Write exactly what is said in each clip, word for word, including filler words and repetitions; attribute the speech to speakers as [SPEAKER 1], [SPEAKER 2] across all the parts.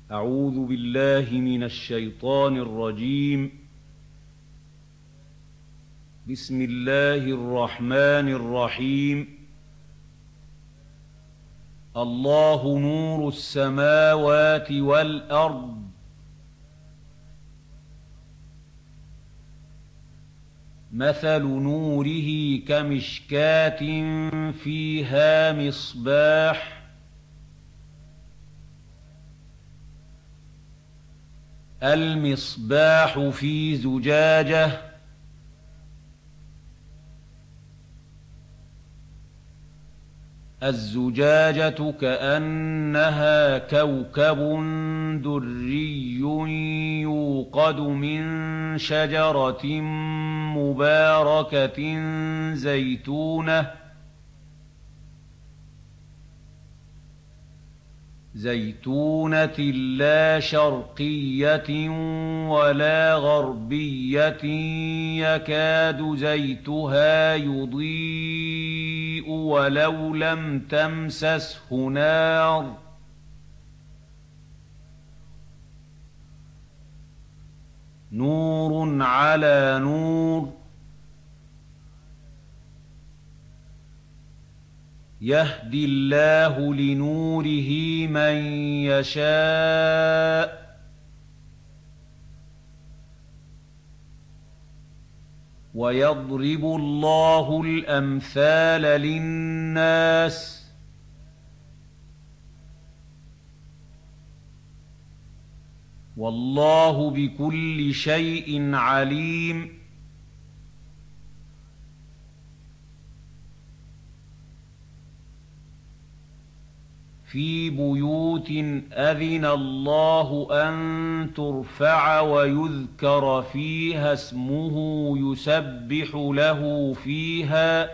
[SPEAKER 1] أعوذ بالله من الشيطان الرجيم. بسم الله الرحمن الرحيم. الله نور السماوات والأرض مثل نوره كمشكاة فيها مصباح المصباح في زجاجة الزجاجة كأنها كوكب دري يوقد من شجرة مباركة زيتونة زيتونة لا شرقية ولا غربية يكاد زيتها يضيء ولو لم تمسسه نار نور على نور يهدي الله لنوره من يشاء ويضرب الله الأمثال للناس والله بكل شيء عليم. في بيوت أذن الله أن ترفع ويذكر فيها اسمه يسبح له فيها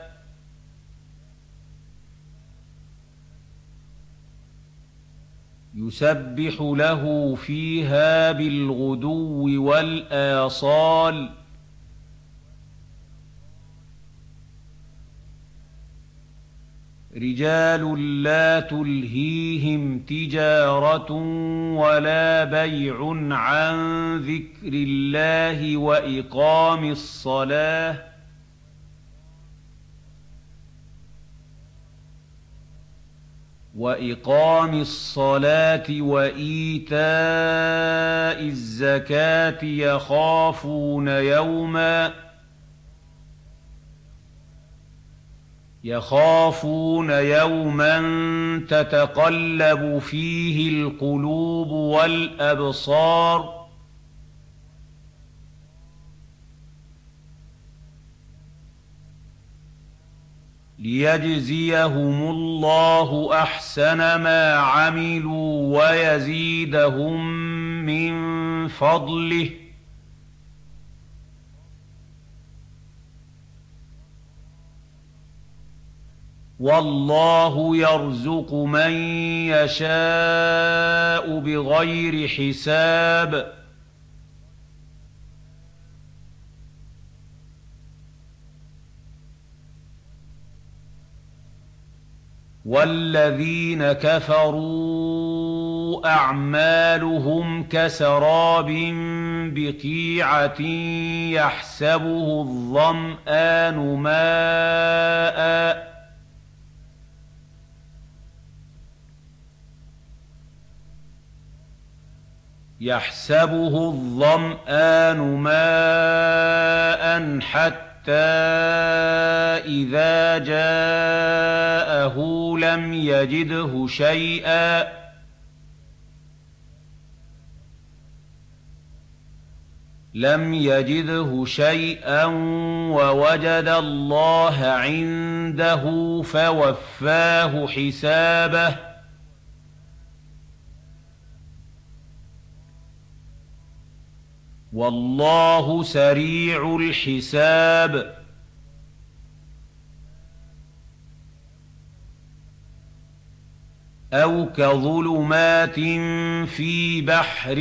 [SPEAKER 1] يسبح له فيها بالغدو والآصال رجال لا تلهيهم تجارة ولا بيع عن ذكر الله وإقام الصلاة وإقام الصلاة وإيتاء الزكاة يخافون يوما يخافون يوما تتقلب فيه القلوب والأبصار ليجزيهم الله أحسن ما عملوا ويزيدهم من فضله والله يرزق من يشاء بغير حساب والذين كفروا أعمالهم كسراب بقيعة يحسبه الظمآن ماءً يحسبه الظمآن ماء حتى إذا جاءه لم يجده شيئا لم يجده شيئا ووجد الله عنده فوفاه حسابه والله سريع الحساب أو كظلمات في بحر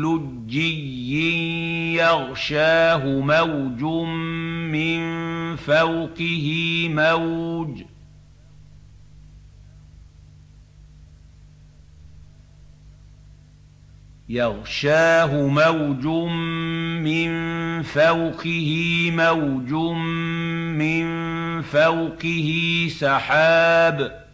[SPEAKER 1] لجي يغشاه موج من فوقه موج يغشاه موج من فوقه موج من فوقه سحاب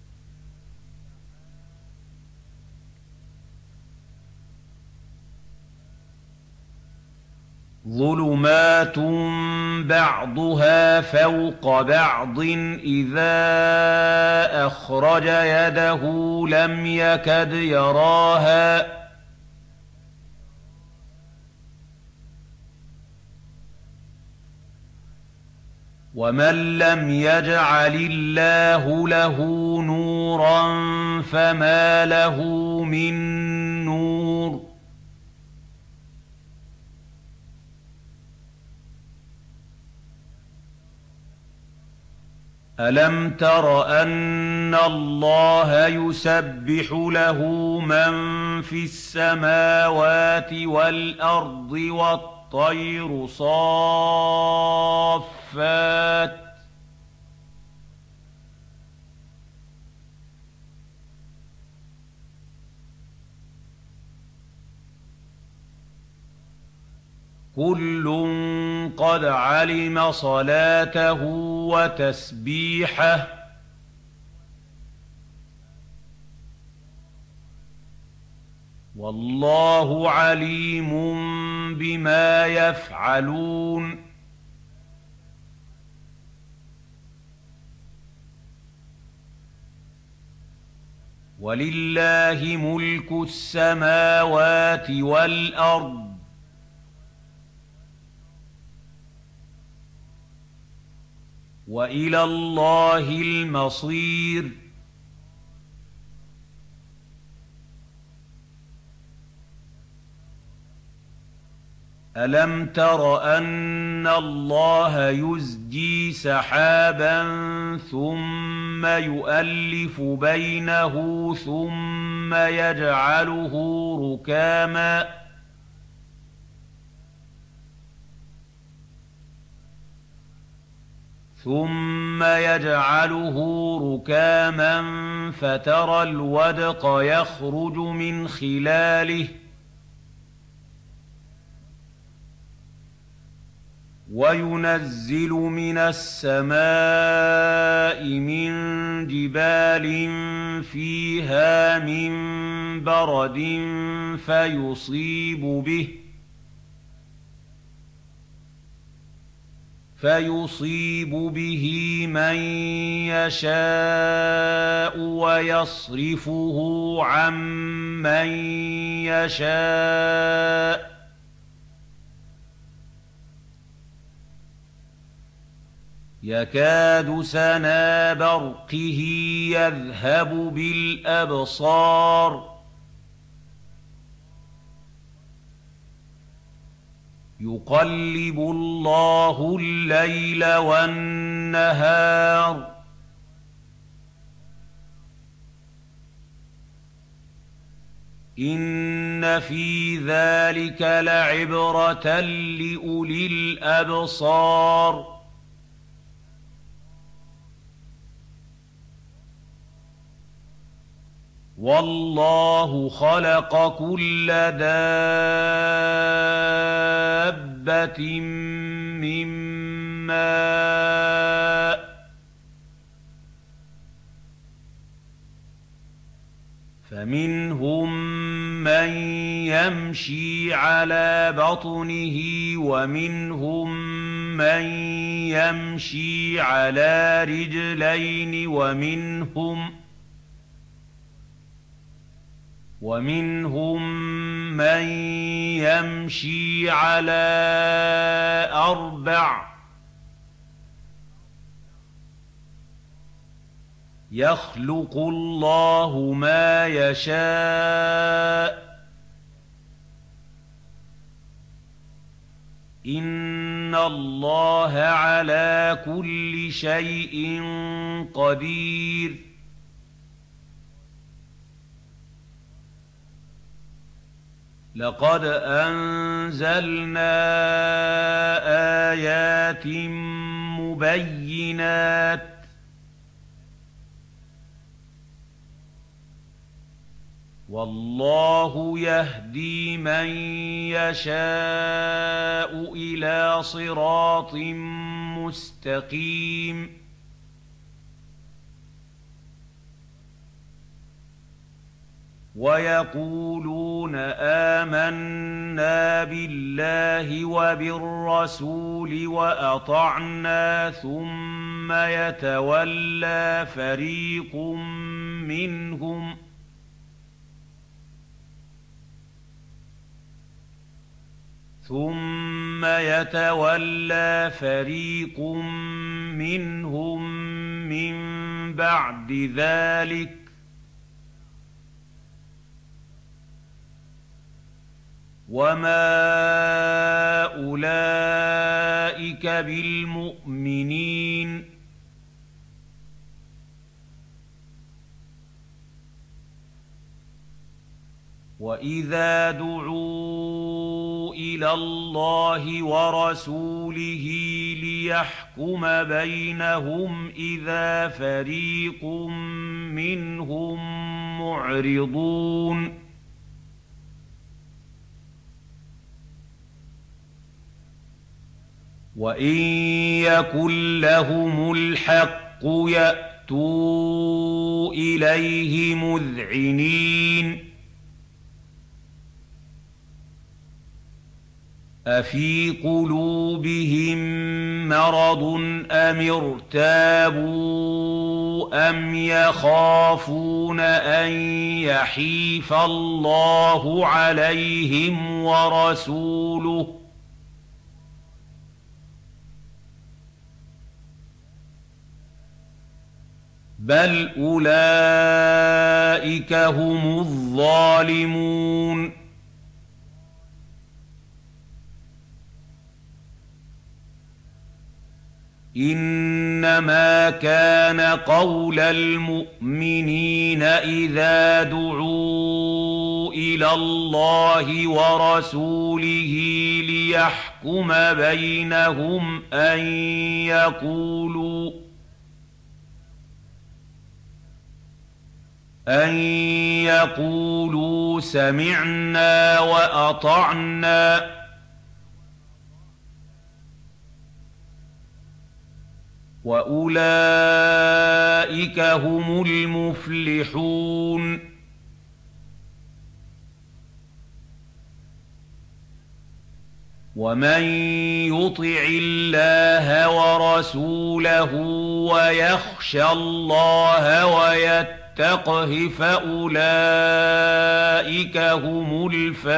[SPEAKER 1] ظلمات بعضها فوق بعض إذا أخرج يده لم يكد يراها ومن لم يجعل الله له نورا فما له من نور ألم تر أن الله يسبح له من في السماوات والأرض والطير صافات كل قد علم صلاته وتسبيحه والله عليم بما يفعلون ولله ملك السماوات والأرض وإلى الله المصير ألم تر أن الله يزجي سحابا ثم يؤلف بينه ثم يجعله ركاما ثم يجعله ركاما فترى الودق يخرج من خلاله وينزل من السماء من جبال فيها من برد فيصيب به فيصيب به من يشاء ويصرفه عن من يشاء يكاد سنا برقه يذهب بالأبصار يقلب الله الليل والنهار إن في ذلك لعبرة لأولي الأبصار والله خلق كل دابة من ماء فمنهم من يمشي على بطنه ومنهم من يمشي على رجلين ومنهم ومنهم من يمشي على أربع يخلق الله ما يشاء إن الله على كل شيء قدير لقد أنزلنا آيات مبينات وَاللَّهُ يَهْدِي مَن يَشَاءُ إِلَىٰ صِرَاطٍ مُّسْتَقِيمٍ وَيَقُولُونَ آمَنَّا بِاللَّهِ وَبِالرَّسُولِ وَأَطَعْنَا ثُمَّ يَتَوَلَّىٰ فَرِيقٌ مِّنْهُمْ ثُمَّ يَتَوَلَّىٰ فَرِيقٌ مِّنْهُم مِّن بَعْدِ ذَٰلِكَ ۚ وَمَا أُولَٰئِكَ بِالْمُؤْمِنِينَ وَإِذَا دُعُوا إِلَى اللَّهِ وَرَسُولِهِ لِيَحْكُمَ بَيْنَهُمْ إِذَا فَرِيقٌ مِّنْهُم مُّعْرِضُونَ وَإِن يَكُن لَّهُمُ الْحَقُّ يَأْتُوا إِلَيْهِ مُذْعِنِينَ أَفِي قُلُوبِهِم مَّرَضٌ أَمِ ارْتَابُوا أَمْ يَخَافُونَ أَن يَحِيفَ اللَّهُ عَلَيْهِمْ وَرَسُولُهُ ۚ بَلْ أُولَٰئِكَ هُمُ الظَّالِمُونَ إِنَّمَا كَانَ قَوْلَ الْمُؤْمِنِينَ إِذَا دُعُوا إِلَى اللَّهِ وَرَسُولِهِ لِيَحْكُمَ بَيْنَهُمْ أَن يَقُولُوا أَن يَقُولُوا سَمِعْنَا وَأَطَعْنَا ۚ وَأُولَٰئِكَ هُمُ الْمُفْلِحُونَ وَمَن يُطِعِ اللَّهَ وَرَسُولَهُ وَيَخْشَ اللَّهَ وَيَتَّقْهِ فَأُولَٰئِكَ هُمُ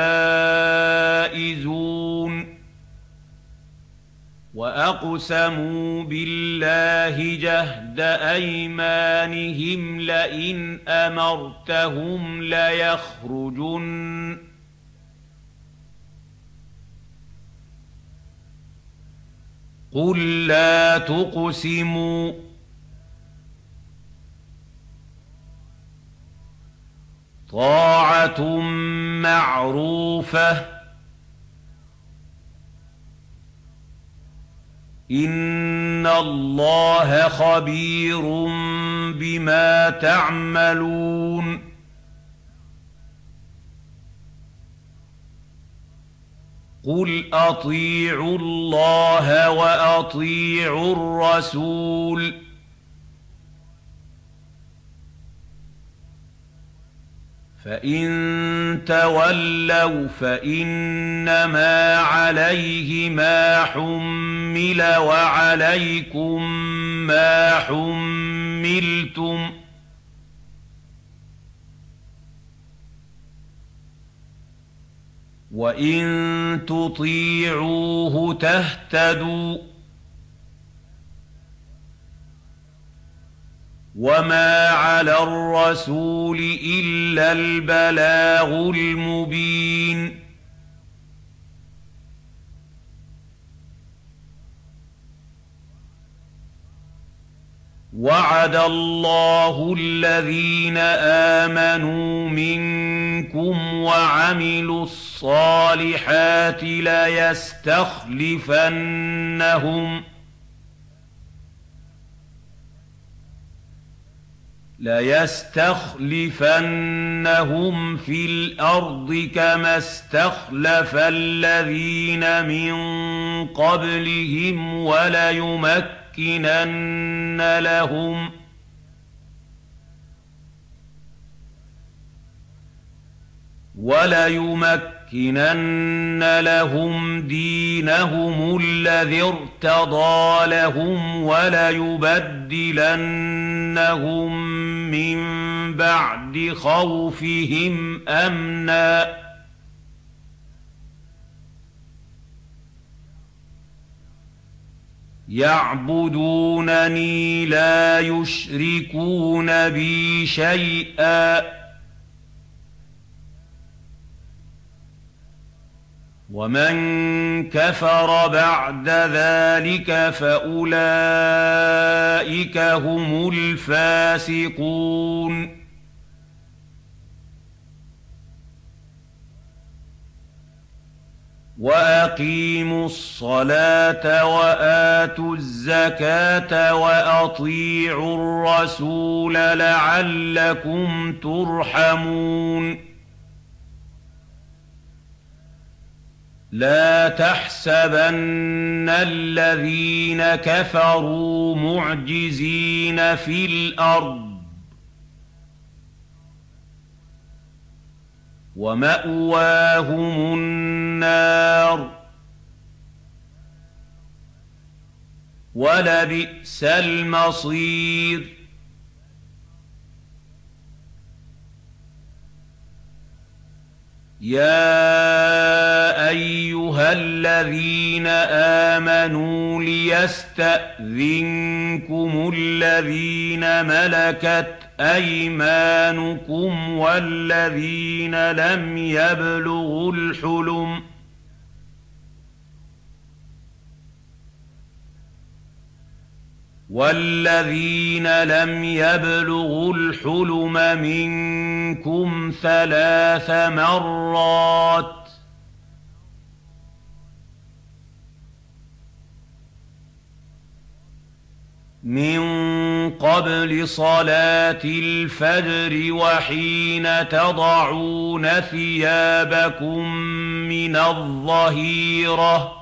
[SPEAKER 1] الْفَائِزُونَ وَأَقْسَمُوا بِاللَّهِ جَهْدَ أَيْمَانِهِمْ لَئِنْ أَمَرْتَهُمْ لَيَخْرُجُنَّ قُل لَّا تُقْسِمُوا طَاعَةٌ مَّعْرُوفَةٌ ۚ إِنَّ اللَّهَ خَبِيرٌ بِمَا تَعْمَلُونَ قُلْ أَطِيعُوا اللَّهَ وَأَطِيعُوا الرَّسُولَ ۖ فَإِن تَوَلَّوْا فَإِنَّمَا عَلَيْهِ مَا حُمِّلَ وَعَلَيْكُم مَّا حُمِّلْتُمْ ۖ وَإِن تُطِيعُوهُ تَهْتَدُوا ۚ وَمَا عَلَى الرَّسُولِ إِلَّا الْبَلَاغُ الْمُبِينُ وَعَدَ اللَّهُ الَّذِينَ آمَنُوا مِنكُمْ وَعَمِلُوا الصَّالِحَاتِ لَيَسْتَخْلِفَنَّهُمْ لَيَسْتَخْلِفَنَّهُمْ فِي الْأَرْضِ كَمَا اسْتَخْلَفَ الَّذِينَ مِن قَبْلِهِمْ وَلَيُمَكِّنَنَّ لَهُمْ وَلَيُمَكِّنَنَّ لَهُمْ دِينَهُمُ الَّذِي ارْتَضَىٰ لَهُمْ وَلَيُبَدِّلَنَّهُم مِّن بَعْدِ خَوْفِهِمْ أَمْنًا ۚ يَعْبُدُونَنِي لَا يُشْرِكُونَ بِي شَيْئًا ۚ وَمَن كَفَرَ بَعْدَ ذَٰلِكَ فَأُولَٰئِكَ هُمُ الْفَاسِقُونَ وَأَقِيمُوا الصَّلَاةَ وَآتُوا الزَّكَاةَ وَأَطِيعُوا الرَّسُولَ لَعَلَّكُمْ تُرْحَمُونَ لَا تَحْسَبَنَّ الَّذِينَ كَفَرُوا مُعْجِزِينَ فِي الْأَرْضِ ۚ وَمَأْوَاهُمُ النَّارُ ۖ وَلَبِئْسَ الْمَصِيرُ يَا أَيُّهَا الَّذِينَ آمَنُوا لِيَسْتَأْذِنكُمُ الَّذِينَ مَلَكَتْ أَيْمَانُكُمْ وَالَّذِينَ لَمْ يَبْلُغُوا الْحُلُمَ وَالَّذِينَ لَمْ يَبْلُغُوا الْحُلُمَ مِنكُمْ ثَلَاثَ مَرَّاتٍ ۚ مِن قَبْلِ صَلَاةِ الْفَجْرِ وَحِينَ تَضَعُونَ ثِيَابَكُم مِّنَ الظَّهِيرَةِ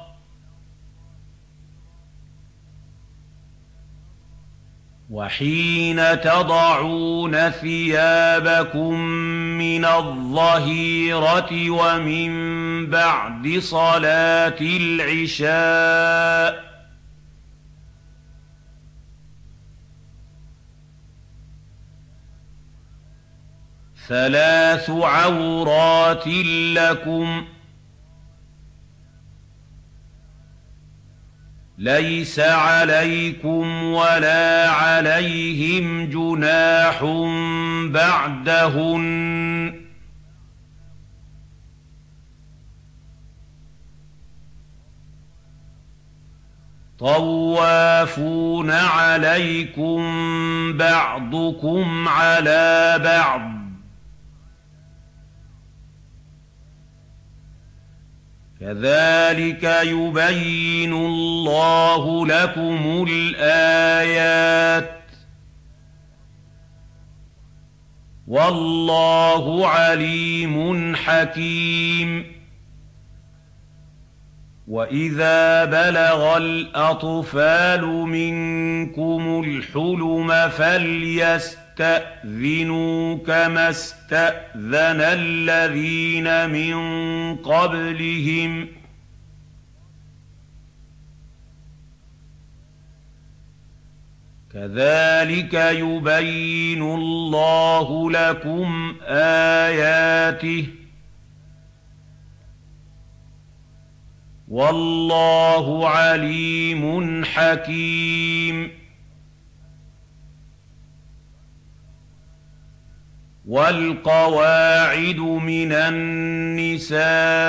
[SPEAKER 1] وَحِينَ تَضَعُونَ ثِيَابَكُم مِّنَ الظَّهِيرَةِ وَمِن بَعْدِ صَلَاةِ الْعِشَاءِ ۚ ثَلَاثُ عَوْرَاتٍ لَّكُمْ ۚ لَيْسَ عَلَيْكُمْ وَلَا عَلَيْهِمْ جُنَاحٌ بَعْدَهُنَّ ۚ طَوَّافُونَ عَلَيْكُم بَعْضُكُمْ عَلَىٰ بَعْضٍ ۚ كَذَٰلِكَ يُبَيِّنُ اللَّهُ لَكُمُ الْآيَاتِ ۗ وَاللَّهُ عَلِيمٌ حَكِيمٌ وَإِذَا بَلَغَ الْأَطْفَالُ مِنكُمُ الْحُلُمَ فَلْيَسْتَأْذِنُوا كَمَا اسْتَأْذَنَ الَّذِينَ مِن قَبْلِهِمْ ۚ كَذَٰلِكَ يُبَيِّنُ اللَّهُ لَكُمْ آيَاتِهِ ۗ وَاللَّهُ عَلِيمٌ حَكِيمٌ وَالْقَوَاعِدُ مِنَ النِّسَاءِ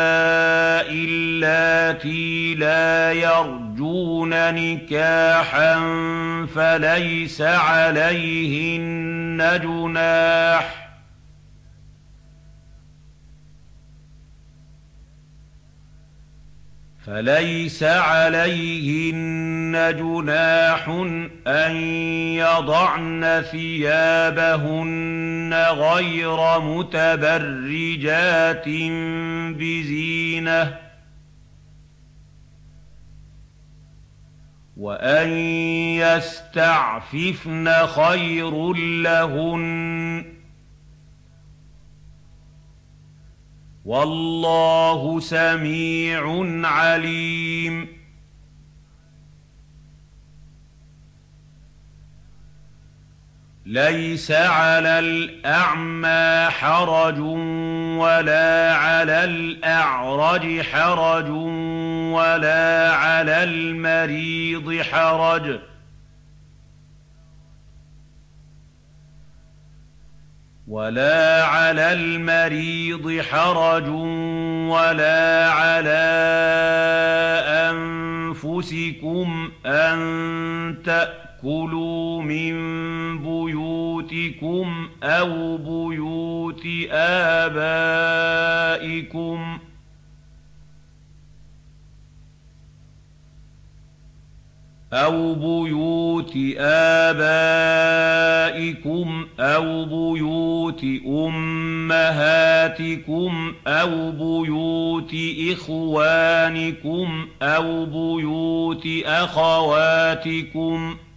[SPEAKER 1] اللَّاتِي لَا يَرْجُونَ نِكَاحًا فَلَيْسَ عَلَيْهِنَّ جُنَاحٌ فليس عليهن جناح أن يضعن ثيابهن غير متبرجات بزينة وأن يستعففن خير لهن والله سميع عليم ليس على الأعمى حرج ولا على الأعرج حرج ولا على المريض حرج ولا على المريض حرج ولا على أنفسكم أن تأكلوا من بيوتكم أو بيوت آبائكم أو بيوت آبائكم أو بيوت أمهاتكم أو بيوت إخوانكم أو بيوت أخواتكم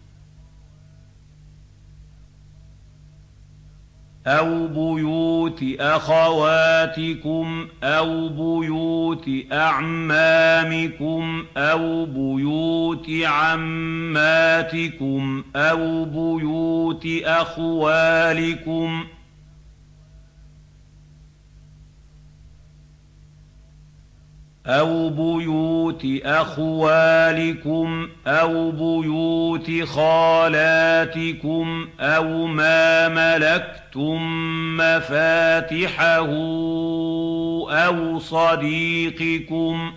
[SPEAKER 1] أو بيوت أخواتكم أو بيوت أعمامكم أو بيوت عماتكم أو بيوت أخوالكم أو بيوت أخوالكم أو بيوت خالاتكم أو ما ملكتم مفاتحه أو صديقكم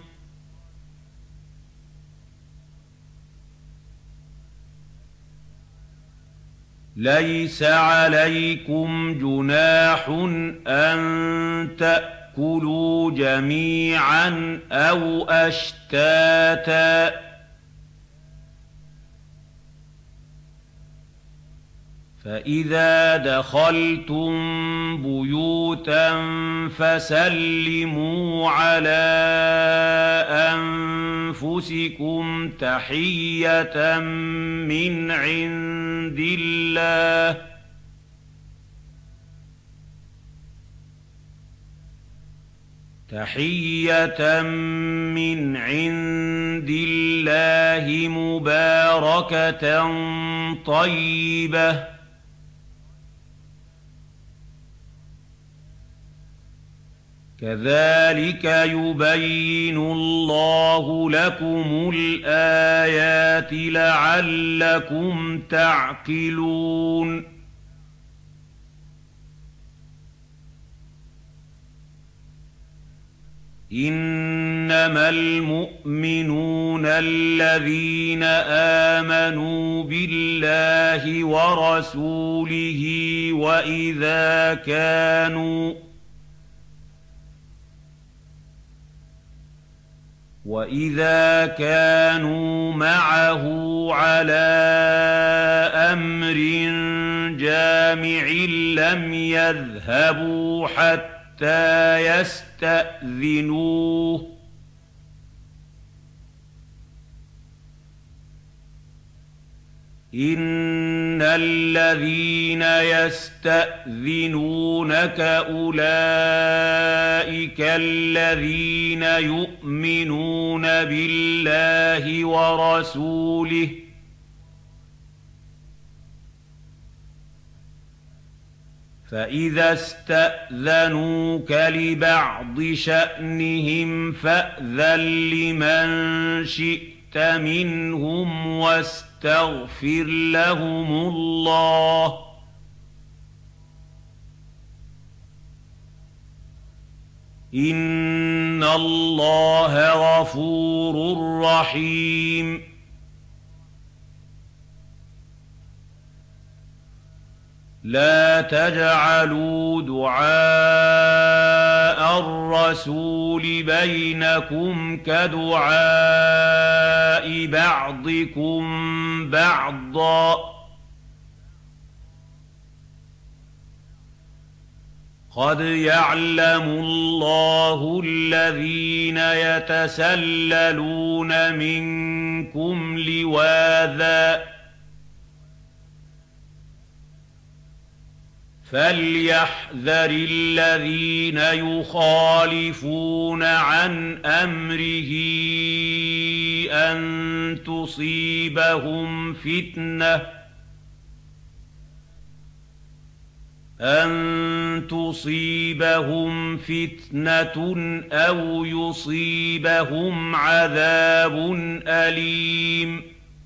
[SPEAKER 1] ليس عليكم جناح أن تأكلوا كلوا جميعا أو أشتاتا فإذا دخلتم بيوتا فسلموا على أنفسكم تحية من عند الله تحية من عند الله مباركة طيبة كذلك يبين الله لكم الآيات لعلكم تعقلون إنما المؤمنون الذين آمنوا بالله ورسوله وإذا كانوا وإذا كانوا معه على أمر جامع لم يذهبوا حتى حتى يستأذنوه إن الذين يستأذنونك أولئك الذين يؤمنون بالله ورسوله فإذا استأذنوك لبعض شأنهم فأذن لمن شئت منهم واستغفر لهم الله إن الله غفور رحيم لا تجعلوا دعاء دعاء الرسول بينكم كدعاء بعضكم بعضا قد يعلم الله الذين يتسللون منكم لواذا فليحذر الذين يخالفون عن أمره أن تصيبهم فتنة أن تصيبهم فتنة أو يصيبهم عذاب أليم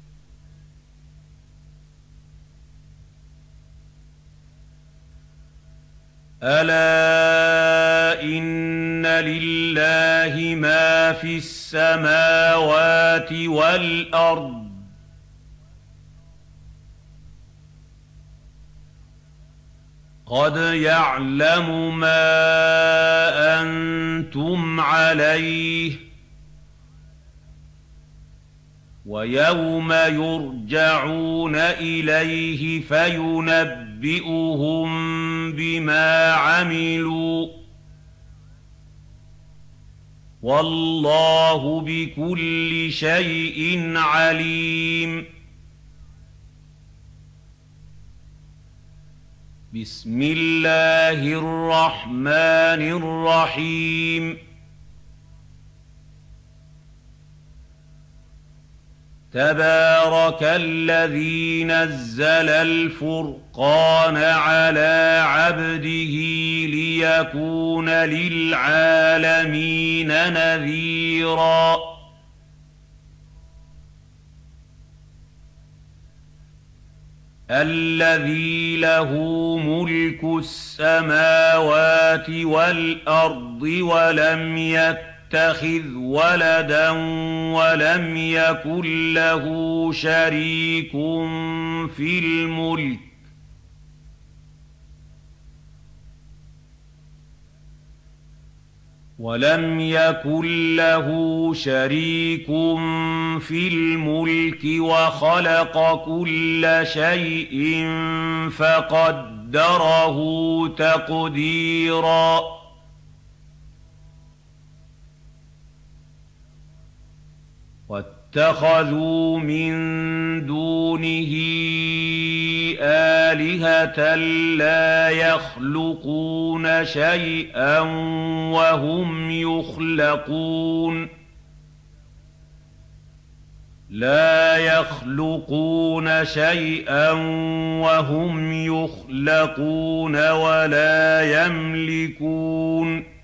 [SPEAKER 1] ألا إن لله ما في السماوات والأرض قد يعلم ما أنتم عليه ويوم يرجعون إليه فينبئهم بما عملوا والله بكل شيء عليم بسم الله الرحمن الرحيم تبارك الذي نزل الفرقان على عبده ليكون للعالمين نذيرا الذي له ملك السماوات والأرض ولم يتخذ ولدا ولم يكن له شريك في الملك ولم يكن له شريك في الملك وخلق كل شيء فقدره تقديرا واتخذوا من دونه آلهة لا يخلقون شيئا وهم يخلقون لا يخلقون شيئا وهم يخلقون ولا يملكون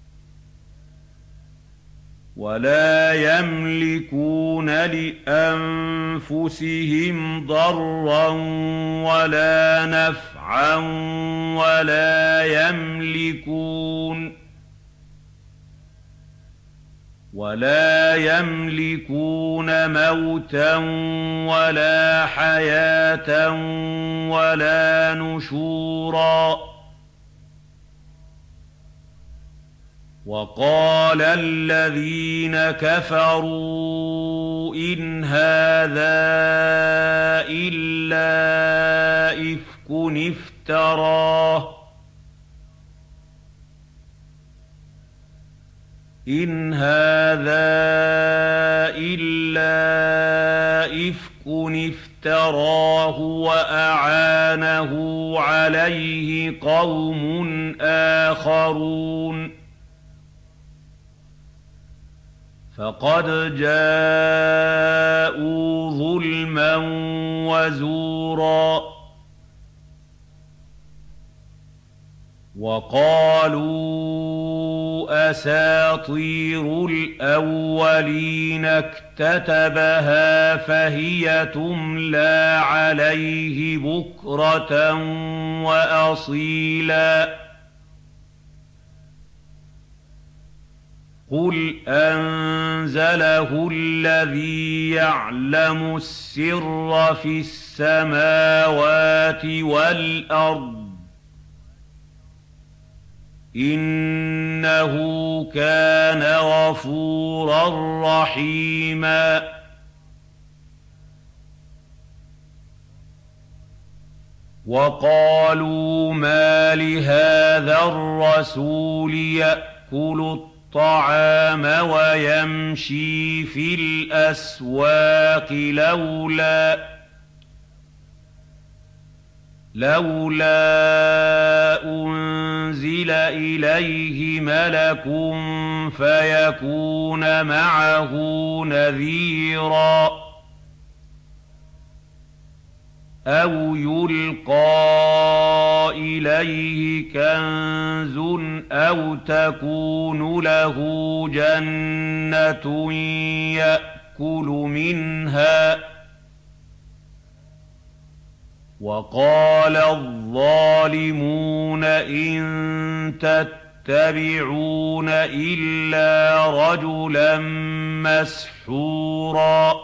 [SPEAKER 1] ولا يملكون لأنفسهم ضرا ولا نفعا ولا يملكون ولا يملكون موتا ولا حياة ولا نشورا وقال الذين كفروا إن هذا إلا إفك افتراه إن هذا إلا إفك افتراه وأعانه عليه قوم آخرون فقد جاءوا ظلما وزورا وقالوا أساطير الأولين اكتتبها فهي تملى عليه بكرة وأصيلا قل أنزله الذي يعلم السر في السماوات والأرض إِنَّهُ كَانَ غَفُورًا رَّحِيمًا وَقَالُوا مَالِ هَٰذَا الرَّسُولِ يَأْكُلُ الطَّعَامَ وَيَمْشِي فِي الْأَسْوَاقِ لَوْلَا لولا أنزل إليه ملك فيكون معه نذيرا أو يلقى إليه كنز أو تكون له جنة يأكل منها وقال الظالمون إن تتبعون إلا رجلا مسحورا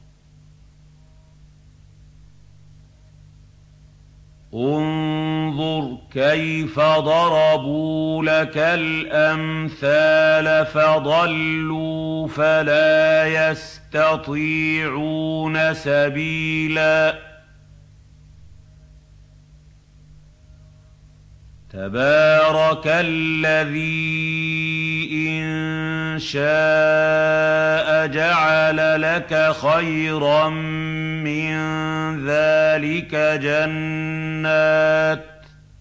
[SPEAKER 1] انظر كيف ضربوا لك الأمثال فضلوا فلا يستطيعون سبيلا تبارك الذي إن شاء جعل لك خيرا من ذلك جنات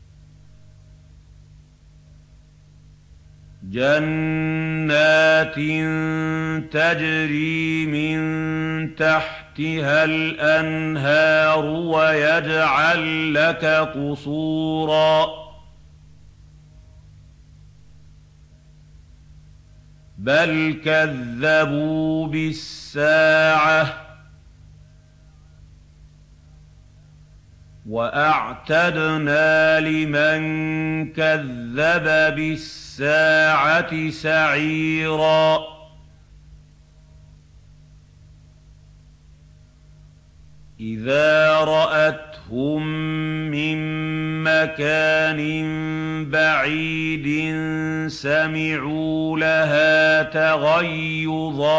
[SPEAKER 1] جنات تجري من تحتها الأنهار ويجعل لك قصورا بل كذبوا بالساعة وأعتدنا لمن كذب بالساعة سعيرا إذا رأتهم من مكان بعيد سمعوا لها تغيظا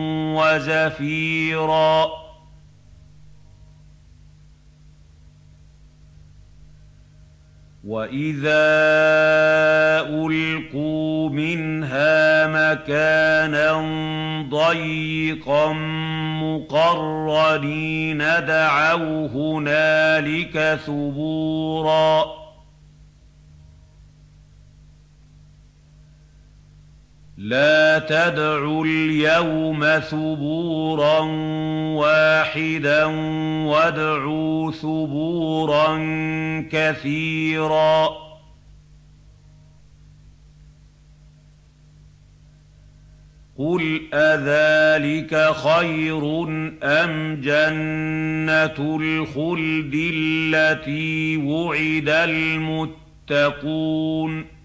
[SPEAKER 1] وزفيرا وإذا ألقوا منها مكانا ضيقا مقرنين دعوا هنالك ثبورا لا تدعوا اليوم ثبورا واحدا وادعوا ثبورا كثيرا قل أذلك خير أم جنة الخلد التي وعد المتقون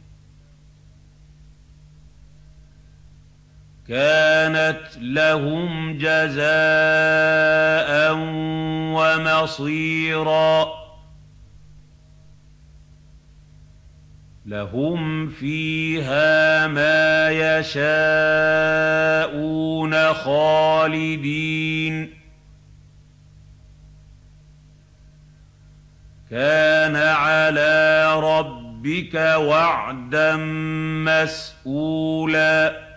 [SPEAKER 1] كانت لهم جزاء ومصيرا لهم فيها ما يشاءون خالدين كان على ربك وعدا مسئولا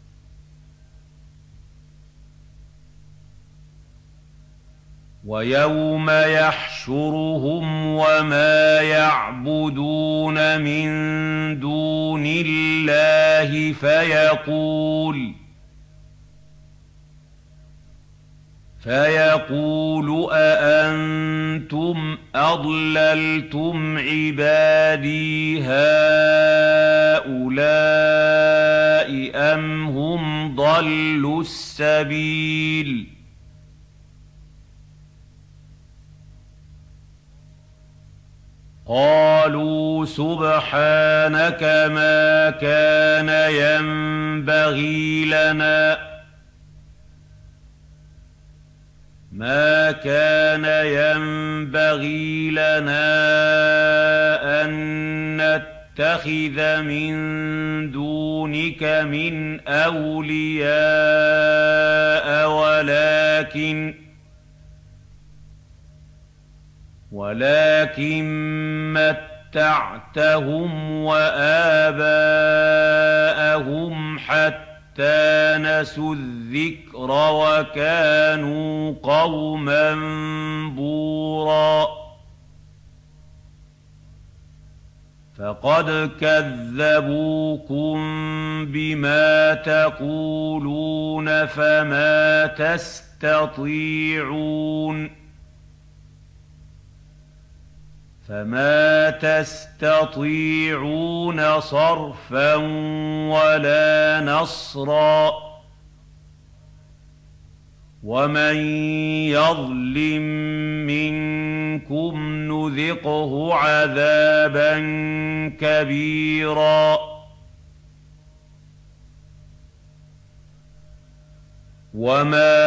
[SPEAKER 1] ويوم يحشرهم وما يعبدون من دون الله فيقول فيقول أأنتم أضللتم عبادي هؤلاء أم هم ضلوا السبيل قالوا سبحانك ما كان ينبغي لنا ما كان ينبغي لنا أن نتخذ من دونك من أولياء ولكن ولكن متعتهم وآباءهم حتى نسوا الذكر وكانوا قوما بوراً فقد كذبوكم بما تقولون فما تستطيعون فما تستطيعون صرفا ولا نصرا ومن يظلم منكم نذقه عذابا كبيرا وما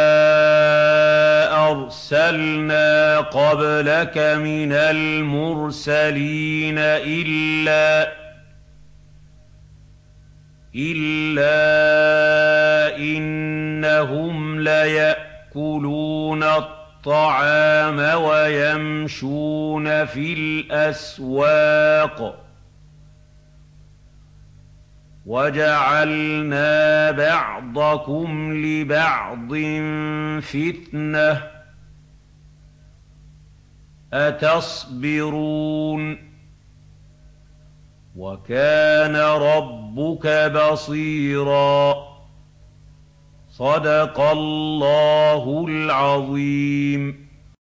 [SPEAKER 1] أرسلنا قبلك من المرسلين إلا إلا إنهم ليأكلون الطعام ويمشون في الأسواق وجعلنا بعضكم لبعض فتنة أتصبرون وكان ربك بصيرا صدق الله العظيم.